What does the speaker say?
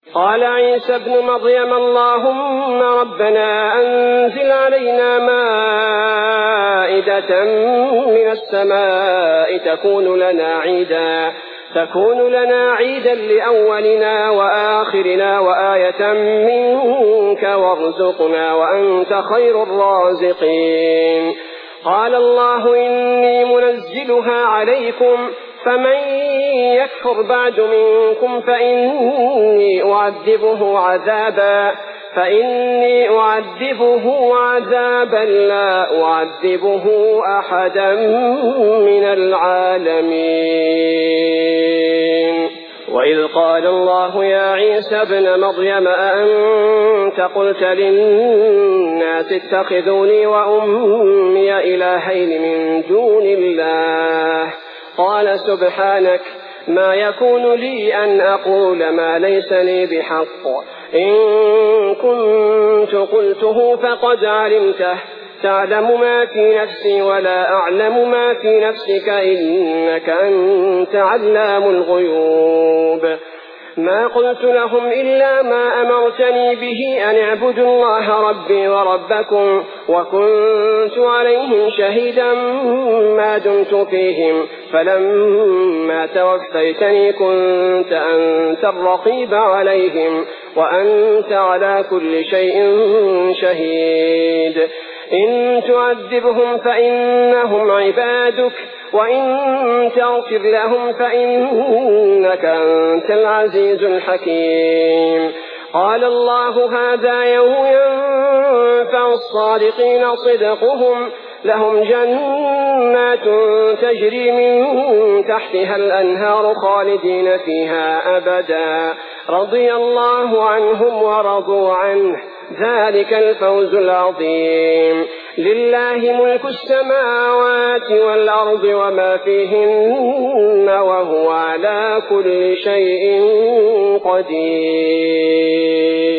قال عيسى ابن مريم اللهم ربنا أنزل علينا مائدة من السماء تكون لنا عيدا لأولنا وآخرنا وآية منك وارزقنا وأنت خير الرازقين. قال الله إني منزلها عليكم فمن يكفر بعد منكم فإني أعذبه عذابا لا أعذبه أحدا من العالمين. وإذ قال الله يا عيسى ابن مريم أأنت قلت للناس اتخذوني وأمي إلهين من دون الله قال سبحانك ما يكون لي أن أقول ما ليس لي بحق إن كنت قلته فقد علمته تعلم ما في نفسي ولا أعلم ما في نفسك إنك أنت علام الغيوب. ما قلت لهم إلا ما أمرتني به أن اعبدوا الله ربي وربكم وكنت عليهم شهيدا ما دمت فيهم فلما توفيتني كنت أنت الرقيب عليهم وأنت على كل شيء شهيد. إن تعذبهم فإنهم عبادك وإن تغفر لهم فإنك أنت العزيز الحكيم. قال الله هذا يوم ينفع الصادقين صدقهم لهم جنات تجري من تحتها الأنهار خالدين فيها أبدا رضي الله عنهم ورضوا عنه ذلك الفوز العظيم. لله ملك السماوات والأرض وما فيهن وهو على كل شيء قدير.